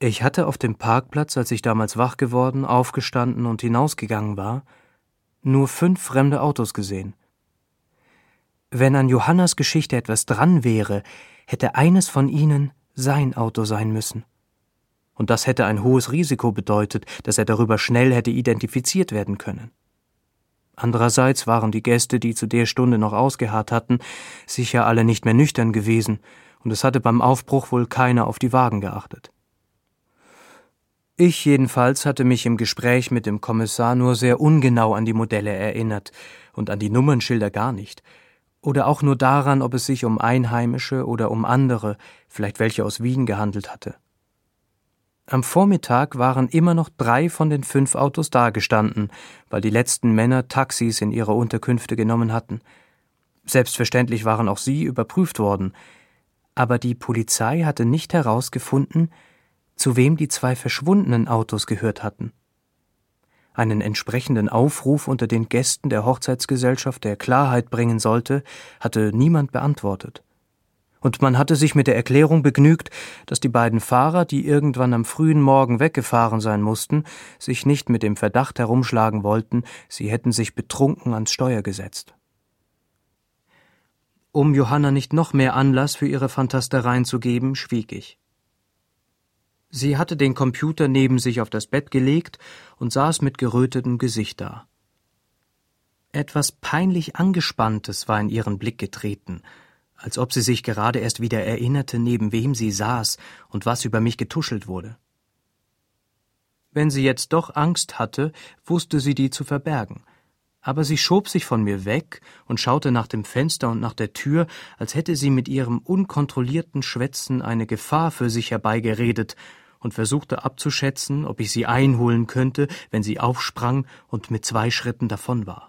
Ich hatte auf dem Parkplatz, als ich damals wach geworden, aufgestanden und hinausgegangen war, nur 5 fremde Autos gesehen. Wenn an Johannas Geschichte etwas dran wäre, hätte eines von ihnen sein Auto sein müssen. Und das hätte ein hohes Risiko bedeutet, dass er darüber schnell hätte identifiziert werden können. Andererseits waren die Gäste, die zu der Stunde noch ausgeharrt hatten, sicher alle nicht mehr nüchtern gewesen, und es hatte beim Aufbruch wohl keiner auf die Wagen geachtet. Ich jedenfalls hatte mich im Gespräch mit dem Kommissar nur sehr ungenau an die Modelle erinnert und an die Nummernschilder gar nicht, oder auch nur daran, ob es sich um Einheimische oder um andere, vielleicht welche aus Wien, gehandelt hatte. Am Vormittag waren immer noch 3 von den 5 Autos dagestanden, weil die letzten Männer Taxis in ihre Unterkünfte genommen hatten. Selbstverständlich waren auch sie überprüft worden, aber die Polizei hatte nicht herausgefunden, zu wem die 2 verschwundenen Autos gehört hatten. Einen entsprechenden Aufruf unter den Gästen der Hochzeitsgesellschaft, der Klarheit bringen sollte, hatte niemand beantwortet. Und man hatte sich mit der Erklärung begnügt, dass die beiden Fahrer, die irgendwann am frühen Morgen weggefahren sein mussten, sich nicht mit dem Verdacht herumschlagen wollten, sie hätten sich betrunken ans Steuer gesetzt. Um Johanna nicht noch mehr Anlass für ihre Fantastereien zu geben, schwieg ich. Sie hatte den Computer neben sich auf das Bett gelegt und saß mit gerötetem Gesicht da. Etwas peinlich Angespanntes war in ihren Blick getreten, als ob sie sich gerade erst wieder erinnerte, neben wem sie saß und was über mich getuschelt wurde. Wenn sie jetzt doch Angst hatte, wusste sie die zu verbergen, aber sie schob sich von mir weg und schaute nach dem Fenster und nach der Tür, als hätte sie mit ihrem unkontrollierten Schwätzen eine Gefahr für sich herbeigeredet und versuchte abzuschätzen, ob ich sie einholen könnte, wenn sie aufsprang und mit 2 Schritten davon war.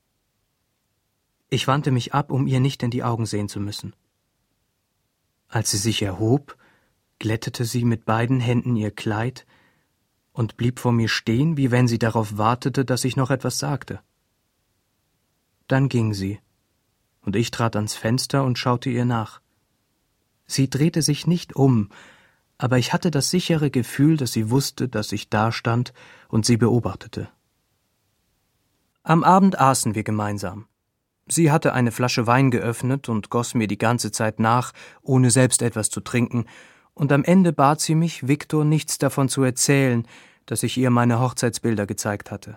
Ich wandte mich ab, um ihr nicht in die Augen sehen zu müssen. Als sie sich erhob, glättete sie mit beiden Händen ihr Kleid und blieb vor mir stehen, wie wenn sie darauf wartete, dass ich noch etwas sagte. Dann ging sie, und ich trat ans Fenster und schaute ihr nach. Sie drehte sich nicht um, aber ich hatte das sichere Gefühl, dass sie wusste, dass ich dastand und sie beobachtete. Am Abend aßen wir gemeinsam. Sie hatte eine Flasche Wein geöffnet und goss mir die ganze Zeit nach, ohne selbst etwas zu trinken, und am Ende bat sie mich, Viktor nichts davon zu erzählen, dass ich ihr meine Hochzeitsbilder gezeigt hatte.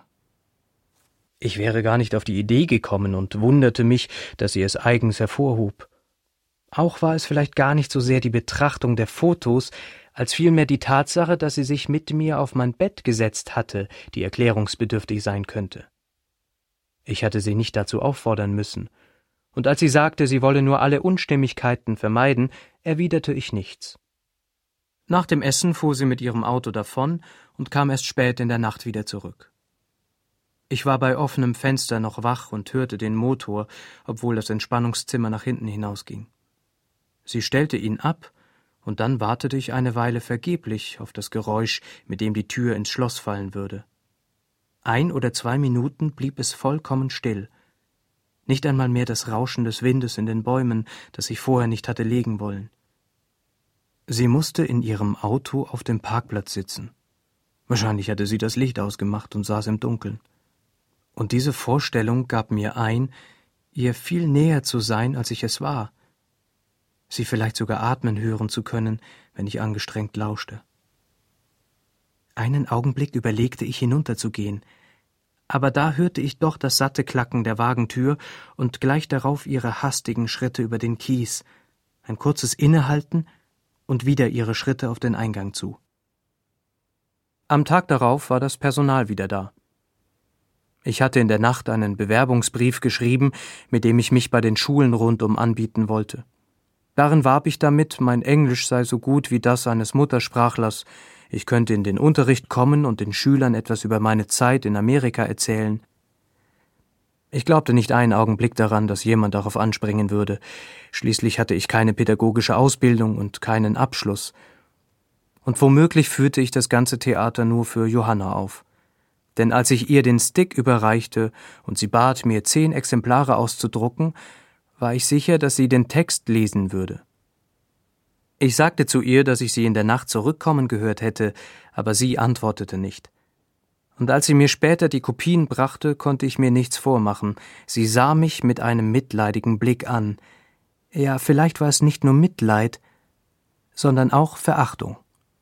Ich wäre gar nicht auf die Idee gekommen und wunderte mich, dass sie es eigens hervorhob. Auch war es vielleicht gar nicht so sehr die Betrachtung der Fotos, als vielmehr die Tatsache, dass sie sich mit mir auf mein Bett gesetzt hatte, die erklärungsbedürftig sein könnte. Ich hatte sie nicht dazu auffordern müssen, und als sie sagte, sie wolle nur alle Unstimmigkeiten vermeiden, erwiderte ich nichts. Nach dem Essen fuhr sie mit ihrem Auto davon und kam erst spät in der Nacht wieder zurück. Ich war bei offenem Fenster noch wach und hörte den Motor, obwohl das Entspannungszimmer nach hinten hinausging. Sie stellte ihn ab, und dann wartete ich eine Weile vergeblich auf das Geräusch, mit dem die Tür ins Schloss fallen würde. 1 oder 2 Minuten blieb es vollkommen still. Nicht einmal mehr das Rauschen des Windes in den Bäumen, das ich vorher nicht hatte legen wollen. Sie musste in ihrem Auto auf dem Parkplatz sitzen. Wahrscheinlich hatte sie das Licht ausgemacht und saß im Dunkeln. Und diese Vorstellung gab mir ein, ihr viel näher zu sein, als ich es war. Sie vielleicht sogar atmen hören zu können, wenn ich angestrengt lauschte. Einen Augenblick überlegte ich, hinunterzugehen, aber da hörte ich doch das satte Klacken der Wagentür und gleich darauf ihre hastigen Schritte über den Kies, ein kurzes Innehalten und wieder ihre Schritte auf den Eingang zu. Am Tag darauf war das Personal wieder da. Ich hatte in der Nacht einen Bewerbungsbrief geschrieben, mit dem ich mich bei den Schulen rundum anbieten wollte. Darin warb ich damit, mein Englisch sei so gut wie das eines Muttersprachlers, ich könnte in den Unterricht kommen und den Schülern etwas über meine Zeit in Amerika erzählen. Ich glaubte nicht einen Augenblick daran, dass jemand darauf anspringen würde. Schließlich hatte ich keine pädagogische Ausbildung und keinen Abschluss. Und womöglich führte ich das ganze Theater nur für Johanna auf. Denn als ich ihr den Stick überreichte und sie bat, mir 10 Exemplare auszudrucken, war ich sicher, dass sie den Text lesen würde. Ich sagte zu ihr, dass ich sie in der Nacht zurückkommen gehört hätte, aber sie antwortete nicht. Und als sie mir später die Kopien brachte, konnte ich mir nichts vormachen. Sie sah mich mit einem mitleidigen Blick an. Ja, vielleicht war es nicht nur Mitleid, sondern auch Verachtung.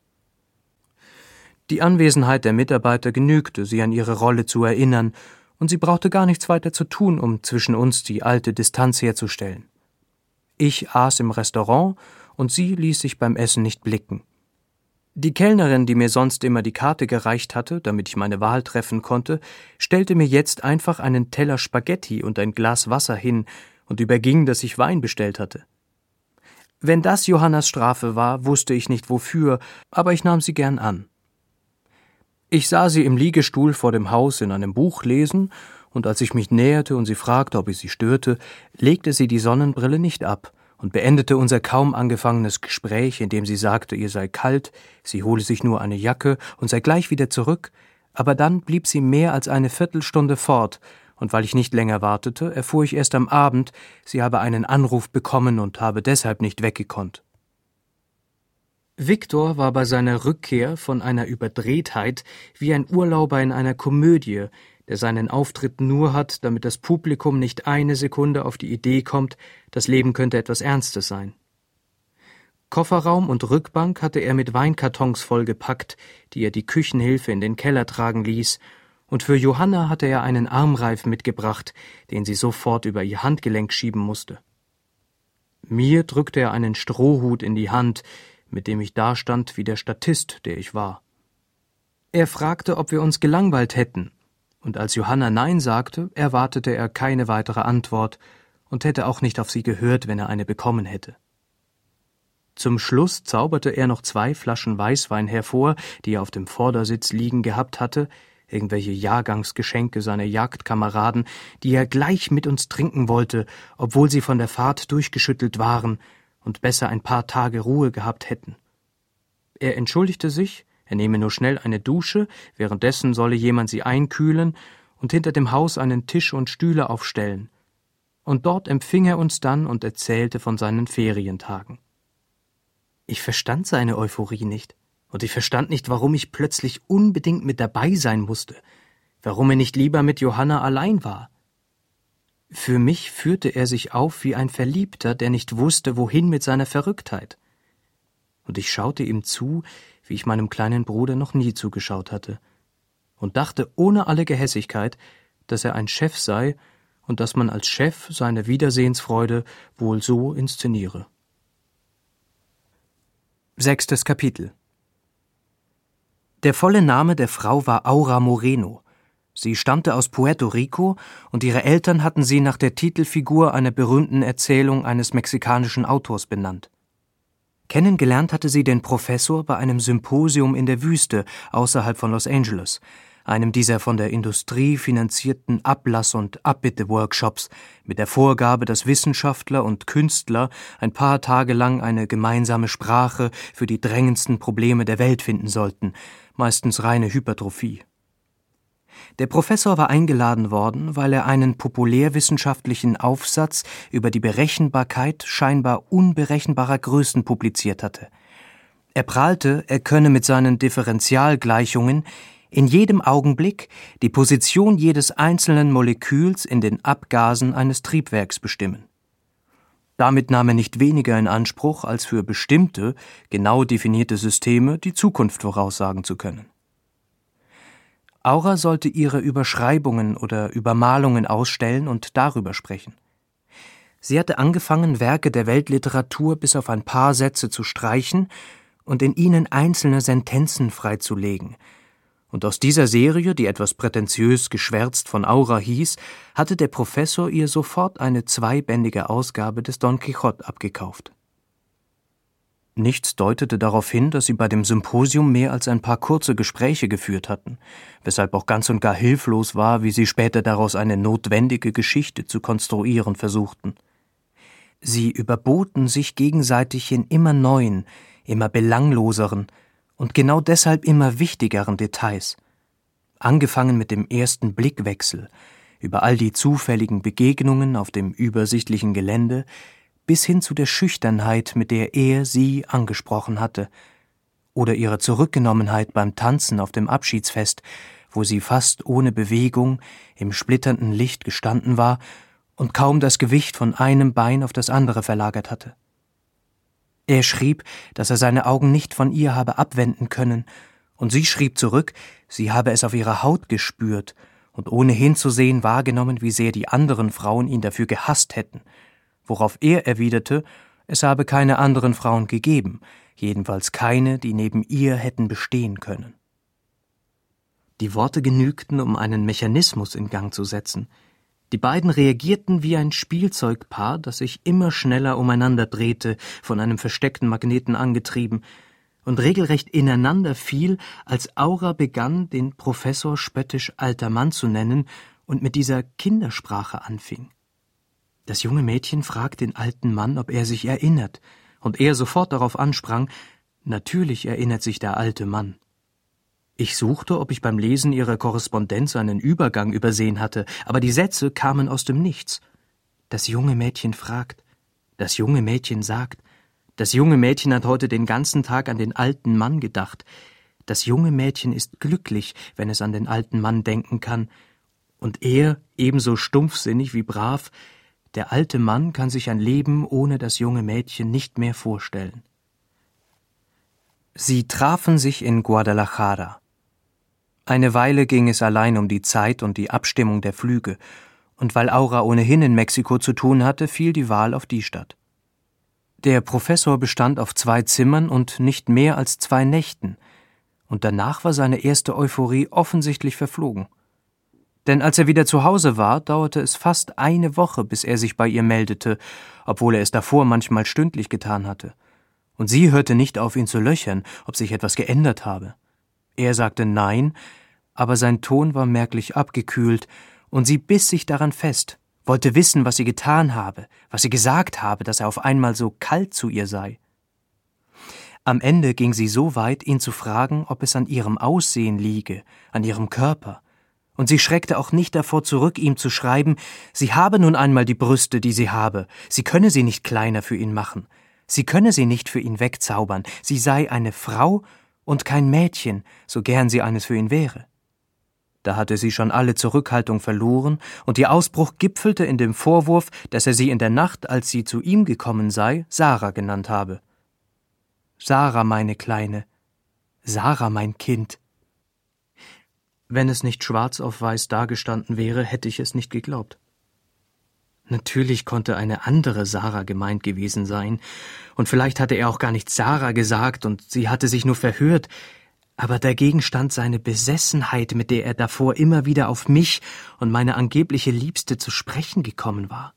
Die Anwesenheit der Mitarbeiter genügte, sie an ihre Rolle zu erinnern, und sie brauchte gar nichts weiter zu tun, um zwischen uns die alte Distanz herzustellen. Ich aß im Restaurant, und sie ließ sich beim Essen nicht blicken. Die Kellnerin, die mir sonst immer die Karte gereicht hatte, damit ich meine Wahl treffen konnte, stellte mir jetzt einfach einen Teller Spaghetti und ein Glas Wasser hin und überging, dass ich Wein bestellt hatte. Wenn das Johannas Strafe war, wusste ich nicht wofür, aber ich nahm sie gern an. Ich sah sie im Liegestuhl vor dem Haus in einem Buch lesen, und als ich mich näherte und sie fragte, ob ich sie störte, legte sie die Sonnenbrille nicht ab und beendete unser kaum angefangenes Gespräch, indem sie sagte, ihr sei kalt, sie hole sich nur eine Jacke und sei gleich wieder zurück, aber dann blieb sie mehr als eine Viertelstunde fort, und weil ich nicht länger wartete, erfuhr ich erst am Abend, sie habe einen Anruf bekommen und habe deshalb nicht weggekonnt. Viktor war bei seiner Rückkehr von einer Überdrehtheit wie ein Urlauber in einer Komödie, der seinen Auftritt nur hat, damit das Publikum nicht eine Sekunde auf die Idee kommt, das Leben könnte etwas Ernstes sein. Kofferraum und Rückbank hatte er mit Weinkartons vollgepackt, die er die Küchenhilfe in den Keller tragen ließ, und für Johanna hatte er einen Armreif mitgebracht, den sie sofort über ihr Handgelenk schieben musste. Mir drückte er einen Strohhut in die Hand, mit dem ich dastand wie der Statist, der ich war. Er fragte, ob wir uns gelangweilt hätten, und als Johanna Nein sagte, erwartete er keine weitere Antwort und hätte auch nicht auf sie gehört, wenn er eine bekommen hätte. Zum Schluss zauberte er noch 2 Flaschen Weißwein hervor, die er auf dem Vordersitz liegen gehabt hatte, irgendwelche Jahrgangsgeschenke seiner Jagdkameraden, die er gleich mit uns trinken wollte, obwohl sie von der Fahrt durchgeschüttelt waren und besser ein paar Tage Ruhe gehabt hätten. Er entschuldigte sich, er nehme nur schnell eine Dusche, währenddessen solle jemand sie einkühlen und hinter dem Haus einen Tisch und Stühle aufstellen. Und dort empfing er uns dann und erzählte von seinen Ferientagen. Ich verstand seine Euphorie nicht, und ich verstand nicht, warum ich plötzlich unbedingt mit dabei sein musste, warum er nicht lieber mit Johanna allein war. Für mich führte er sich auf wie ein Verliebter, der nicht wusste, wohin mit seiner Verrücktheit. Und ich schaute ihm zu, wie ich meinem kleinen Bruder noch nie zugeschaut hatte, und dachte ohne alle Gehässigkeit, dass er ein Chef sei und dass man als Chef seine Wiedersehensfreude wohl so inszeniere. 6. Kapitel. Der volle Name der Frau war Aura Moreno. Sie stammte aus Puerto Rico, und ihre Eltern hatten sie nach der Titelfigur einer berühmten Erzählung eines mexikanischen Autors benannt. Kennengelernt hatte sie den Professor bei einem Symposium in der Wüste außerhalb von Los Angeles, einem dieser von der Industrie finanzierten Ablass- und Abbitte-Workshops mit der Vorgabe, dass Wissenschaftler und Künstler ein paar Tage lang eine gemeinsame Sprache für die drängendsten Probleme der Welt finden sollten, meistens reine Hypertrophie. Der Professor war eingeladen worden, weil er einen populärwissenschaftlichen Aufsatz über die Berechenbarkeit scheinbar unberechenbarer Größen publiziert hatte. Er prahlte, er könne mit seinen Differentialgleichungen in jedem Augenblick die Position jedes einzelnen Moleküls in den Abgasen eines Triebwerks bestimmen. Damit nahm er nicht weniger in Anspruch, als für bestimmte, genau definierte Systeme die Zukunft voraussagen zu können. Aura sollte ihre Überschreibungen oder Übermalungen ausstellen und darüber sprechen. Sie hatte angefangen, Werke der Weltliteratur bis auf ein paar Sätze zu streichen und in ihnen einzelne Sentenzen freizulegen. Und aus dieser Serie, die etwas prätentiös geschwärzt von Aura hieß, hatte der Professor ihr sofort eine 2bändige Ausgabe des Don Quixote abgekauft. Nichts deutete darauf hin, dass sie bei dem Symposium mehr als ein paar kurze Gespräche geführt hatten, weshalb auch ganz und gar hilflos war, wie sie später daraus eine notwendige Geschichte zu konstruieren versuchten. Sie überboten sich gegenseitig in immer neuen, immer belangloseren und genau deshalb immer wichtigeren Details. Angefangen mit dem ersten Blickwechsel, über all die zufälligen Begegnungen auf dem übersichtlichen Gelände, bis hin zu der Schüchternheit, mit der er sie angesprochen hatte, oder ihre Zurückgenommenheit beim Tanzen auf dem Abschiedsfest, wo sie fast ohne Bewegung im splitternden Licht gestanden war und kaum das Gewicht von einem Bein auf das andere verlagert hatte. Er schrieb, dass er seine Augen nicht von ihr habe abwenden können, und sie schrieb zurück, sie habe es auf ihrer Haut gespürt und ohne hinzusehen wahrgenommen, wie sehr die anderen Frauen ihn dafür gehasst hätten, worauf er erwiderte, es habe keine anderen Frauen gegeben, jedenfalls keine, die neben ihr hätten bestehen können. Die Worte genügten, um einen Mechanismus in Gang zu setzen. Die beiden reagierten wie ein Spielzeugpaar, das sich immer schneller umeinander drehte, von einem versteckten Magneten angetrieben, und regelrecht ineinander fiel, als Aura begann, den Professor spöttisch alter Mann zu nennen und mit dieser Kindersprache anfing. Das junge Mädchen fragt den alten Mann, ob er sich erinnert, und er sofort darauf ansprang, natürlich erinnert sich der alte Mann. Ich suchte, ob ich beim Lesen ihrer Korrespondenz einen Übergang übersehen hatte, aber die Sätze kamen aus dem Nichts. Das junge Mädchen fragt, das junge Mädchen sagt, das junge Mädchen hat heute den ganzen Tag an den alten Mann gedacht. Das junge Mädchen ist glücklich, wenn es an den alten Mann denken kann. Und er, ebenso stumpfsinnig wie brav, der alte Mann kann sich ein Leben ohne das junge Mädchen nicht mehr vorstellen. Sie trafen sich in Guadalajara. Eine Weile ging es allein um die Zeit und die Abstimmung der Flüge, und weil Aura ohnehin in Mexiko zu tun hatte, fiel die Wahl auf die Stadt. Der Professor bestand auf 2 Zimmern und nicht mehr als 2 Nächten, und danach war seine erste Euphorie offensichtlich verflogen. Denn als er wieder zu Hause war, dauerte es fast eine Woche, bis er sich bei ihr meldete, obwohl er es davor manchmal stündlich getan hatte. Und sie hörte nicht auf, ihn zu löchern, ob sich etwas geändert habe. Er sagte Nein, aber sein Ton war merklich abgekühlt, und sie biss sich daran fest, wollte wissen, was sie getan habe, was sie gesagt habe, dass er auf einmal so kalt zu ihr sei. Am Ende ging sie so weit, ihn zu fragen, ob es an ihrem Aussehen liege, an ihrem Körper, und sie schreckte auch nicht davor zurück, ihm zu schreiben, sie habe nun einmal die Brüste, die sie habe, sie könne sie nicht kleiner für ihn machen, sie könne sie nicht für ihn wegzaubern, sie sei eine Frau und kein Mädchen, so gern sie eines für ihn wäre. Da hatte sie schon alle Zurückhaltung verloren, und ihr Ausbruch gipfelte in dem Vorwurf, dass er sie in der Nacht, als sie zu ihm gekommen sei, Sarah genannt habe. Sarah, meine Kleine, Sarah, mein Kind. Wenn es nicht schwarz auf weiß dagestanden wäre, hätte ich es nicht geglaubt. Natürlich konnte eine andere Sarah gemeint gewesen sein, und vielleicht hatte er auch gar nicht Sarah gesagt, und sie hatte sich nur verhört, aber dagegen stand seine Besessenheit, mit der er davor immer wieder auf mich und meine angebliche Liebste zu sprechen gekommen war.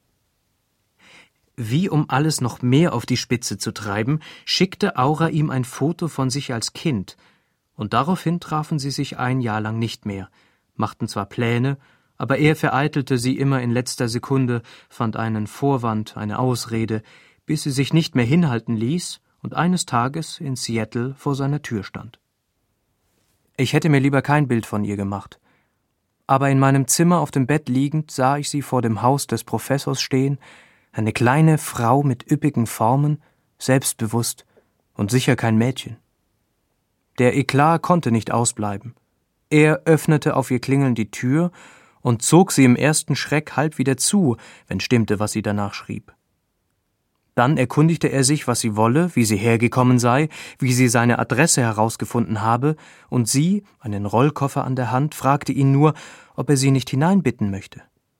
Wie um alles noch mehr auf die Spitze zu treiben, schickte Aura ihm ein Foto von sich als Kind, und daraufhin trafen sie sich ein Jahr lang nicht mehr, machten zwar Pläne, aber er vereitelte sie immer in letzter Sekunde, fand einen Vorwand, eine Ausrede, bis sie sich nicht mehr hinhalten ließ und eines Tages in Seattle vor seiner Tür stand. Ich hätte mir lieber kein Bild von ihr gemacht, aber in meinem Zimmer auf dem Bett liegend sah ich sie vor dem Haus des Professors stehen, eine kleine Frau mit üppigen Formen, selbstbewusst und sicher kein Mädchen. Der Eklat konnte nicht ausbleiben. Er öffnete auf ihr Klingeln die Tür und zog sie im ersten Schreck halb wieder zu, wenn stimmte, was sie danach schrieb. Dann erkundigte er sich, was sie wolle, wie sie hergekommen sei, wie sie seine Adresse herausgefunden habe, und sie, einen Rollkoffer an der Hand, fragte ihn nur, ob er sie nicht hineinbitten möchte.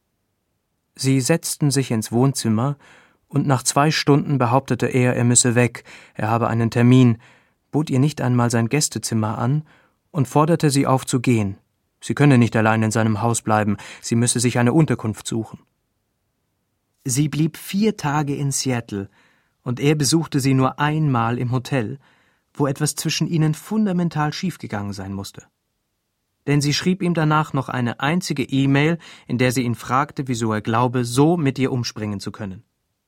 Sie setzten sich ins Wohnzimmer, und nach 2 Stunden behauptete er müsse weg, er habe einen Termin, bot ihr nicht einmal sein Gästezimmer an und forderte sie auf zu gehen. Sie könne nicht allein in seinem Haus bleiben, sie müsse sich eine Unterkunft suchen. Sie blieb 4 Tage in Seattle, und er besuchte sie nur einmal im Hotel, wo etwas zwischen ihnen fundamental schiefgegangen sein musste. Denn sie schrieb ihm danach noch eine einzige E-Mail, in der sie ihn fragte, wieso er glaube, so mit ihr umspringen zu können.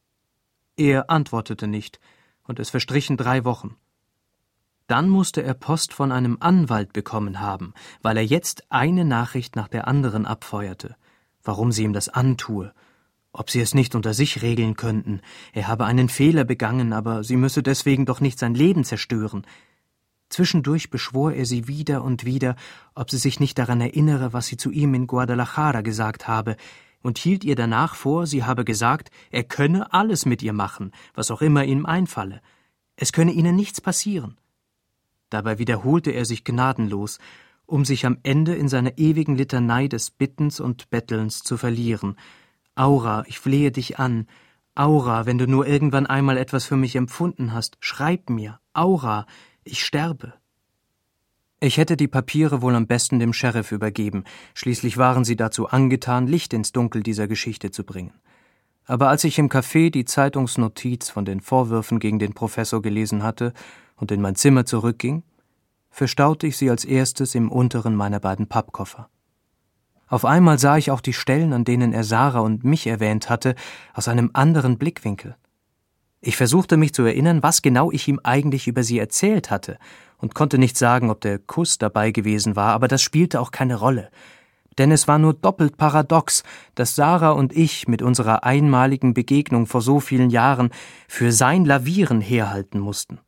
Er antwortete nicht, und es verstrichen 3 Wochen. Dann musste er Post von einem Anwalt bekommen haben, weil er jetzt eine Nachricht nach der anderen abfeuerte, warum sie ihm das antue, ob sie es nicht unter sich regeln könnten. Er habe einen Fehler begangen, aber sie müsse deswegen doch nicht sein Leben zerstören. Zwischendurch beschwor er sie wieder und wieder, ob sie sich nicht daran erinnere, was sie zu ihm in Guadalajara gesagt habe, und hielt ihr danach vor, sie habe gesagt, er könne alles mit ihr machen, was auch immer ihm einfalle. Es könne ihnen nichts passieren. Dabei wiederholte er sich gnadenlos, um sich am Ende in seiner ewigen Litanei des Bittens und Bettelns zu verlieren. »Aura, ich flehe dich an. Aura, wenn du nur irgendwann einmal etwas für mich empfunden hast, schreib mir. Aura, ich sterbe.« Ich hätte die Papiere wohl am besten dem Sheriff übergeben, schließlich waren sie dazu angetan, Licht ins Dunkel dieser Geschichte zu bringen. Aber als ich im Café die Zeitungsnotiz von den Vorwürfen gegen den Professor gelesen hatte und in mein Zimmer zurückging, verstaute ich sie als erstes im unteren meiner beiden Pappkoffer. Auf einmal sah ich auch die Stellen, an denen er Sarah und mich erwähnt hatte, aus einem anderen Blickwinkel. Ich versuchte mich zu erinnern, was genau ich ihm eigentlich über sie erzählt hatte, und konnte nicht sagen, ob der Kuss dabei gewesen war, aber das spielte auch keine Rolle. Denn es war nur doppelt paradox, dass Sarah und ich mit unserer einmaligen Begegnung vor so vielen Jahren für sein Lavieren herhalten mussten.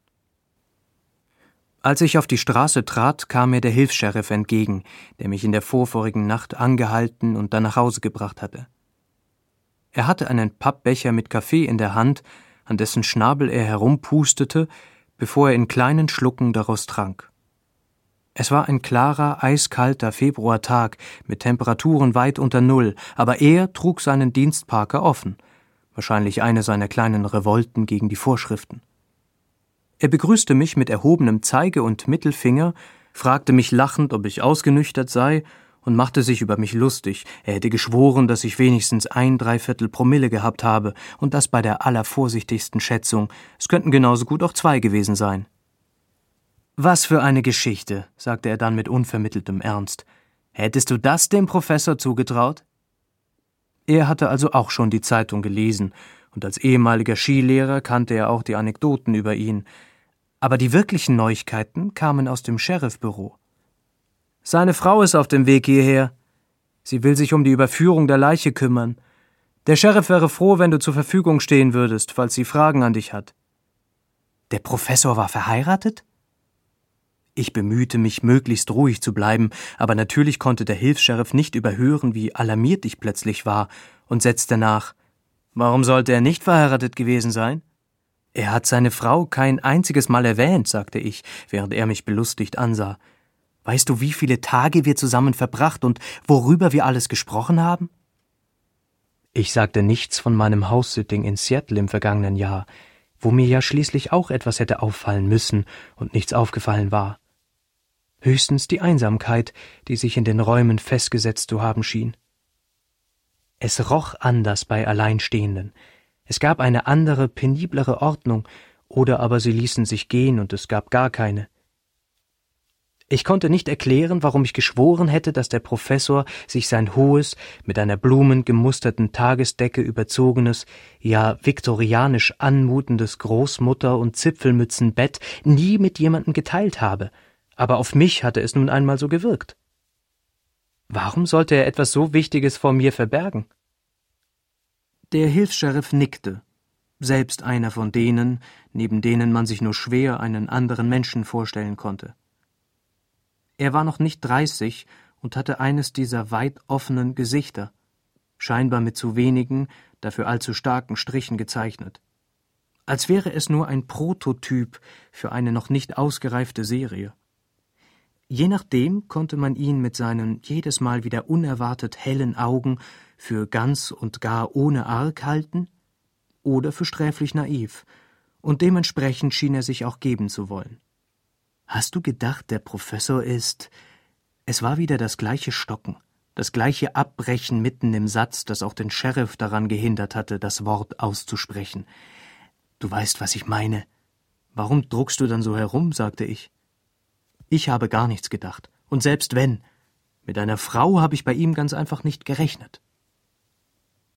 Als ich auf die Straße trat, kam mir der Hilfs-Sheriff entgegen, der mich in der vorvorigen Nacht angehalten und dann nach Hause gebracht hatte. Er hatte einen Pappbecher mit Kaffee in der Hand, an dessen Schnabel er herumpustete, bevor er in kleinen Schlucken daraus trank. Es war ein klarer, eiskalter Februartag mit Temperaturen weit unter Null, aber er trug seinen Dienstparker offen, wahrscheinlich eine seiner kleinen Revolten gegen die Vorschriften. Er begrüßte mich mit erhobenem Zeige- und Mittelfinger, fragte mich lachend, ob ich ausgenüchtert sei, und machte sich über mich lustig. Er hätte geschworen, dass ich wenigstens 1¾ Promille gehabt habe, und das bei der allervorsichtigsten Schätzung. Es könnten genauso gut auch 2 gewesen sein. »Was für eine Geschichte«, sagte er dann mit unvermitteltem Ernst. »Hättest du das dem Professor zugetraut?« Er hatte also auch schon die Zeitung gelesen, und als ehemaliger Skilehrer kannte er auch die Anekdoten über ihn. Aber die wirklichen Neuigkeiten kamen aus dem Sheriffbüro. »Seine Frau ist auf dem Weg hierher. Sie will sich um die Überführung der Leiche kümmern. Der Sheriff wäre froh, wenn du zur Verfügung stehen würdest, falls sie Fragen an dich hat.« »Der Professor war verheiratet?« Ich bemühte mich, möglichst ruhig zu bleiben, aber natürlich konnte der Hilfs-Sheriff nicht überhören, wie alarmiert ich plötzlich war, und setzte nach: »Warum sollte er nicht verheiratet gewesen sein?« »Er hat seine Frau kein einziges Mal erwähnt«, sagte ich, während er mich belustigt ansah. »Weißt du, wie viele Tage wir zusammen verbracht und worüber wir alles gesprochen haben?« Ich sagte nichts von meinem House-Sitting in Seattle im vergangenen Jahr, wo mir ja schließlich auch etwas hätte auffallen müssen und nichts aufgefallen war. Höchstens die Einsamkeit, die sich in den Räumen festgesetzt zu haben schien. Es roch anders bei Alleinstehenden. Es gab eine andere, peniblere Ordnung, oder aber sie ließen sich gehen und es gab gar keine. Ich konnte nicht erklären, warum ich geschworen hätte, dass der Professor sich sein hohes, mit einer blumengemusterten Tagesdecke überzogenes, ja viktorianisch anmutendes Großmutter- und Zipfelmützenbett nie mit jemandem geteilt habe, aber auf mich hatte es nun einmal so gewirkt. Warum sollte er etwas so Wichtiges vor mir verbergen? Der Hilfs-Sheriff nickte, selbst einer von denen, neben denen man sich nur schwer einen anderen Menschen vorstellen konnte. Er war noch nicht 30 und hatte eines dieser weit offenen Gesichter, scheinbar mit zu wenigen, dafür allzu starken Strichen gezeichnet. Als wäre es nur ein Prototyp für eine noch nicht ausgereifte Serie. Je nachdem konnte man ihn mit seinen jedes Mal wieder unerwartet hellen Augen für ganz und gar ohne Arg halten oder für sträflich naiv, und dementsprechend schien er sich auch geben zu wollen. »Hast du gedacht, der Professor ist...« Es war wieder das gleiche Stocken, das gleiche Abbrechen mitten im Satz, das auch den Sheriff daran gehindert hatte, das Wort auszusprechen. »Du weißt, was ich meine. Warum druckst du dann so herum?« sagte ich. Ich habe gar nichts gedacht, und selbst wenn, mit einer Frau habe ich bei ihm ganz einfach nicht gerechnet.